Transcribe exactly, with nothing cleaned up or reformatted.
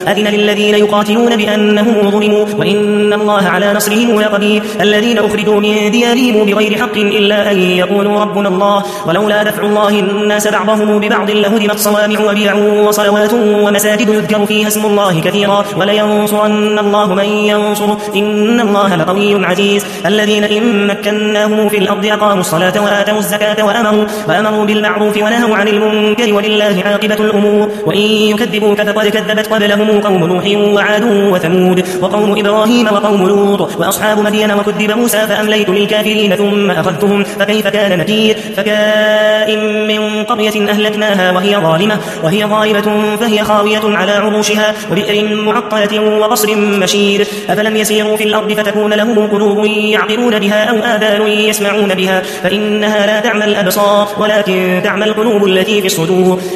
أذن للذين يقاتلون بأنهم ظلموا وإن الله على نصرهم لقدير الذين أخرجوا من ديارهم بغير حق إلا أن يقولوا ربنا الله ولولا دفع الله الناس بعضهم ببعض لهدمت صوامع وبيع وصلوات ومساجد يذكر فيها اسم الله كثيرا ولينصرن الله من ينصره إن الله لقوي عزيز الذين إن مكناهم في الأرض أقاموا الصلاة وآتوا الزكاة وأمروا, وأمروا بالمعروف ونهوا عن المنكر ولله عاقبة الأمور وإن يكذبوك فقد كذبت قبلهم قوم نوح وعاد وثمود وقوم إبراهيم وقوم لوط وأصحاب مدين وكذب موسى فأمليت للكافرين ثم أخذتهم فكيف كان نكير فكائن من قرية أهلكناها وهي ظالمة وهي ظالمة فهي خاوية على عروشها وبئر معطلة وقصر مشيد أفلم يسيروا في الأرض فتكون لهم قلوب يعقلون بها أو آذان يسمعون بها فإنها لا تعمى الأبصار ولكن تعمى القلوب التي في الصدور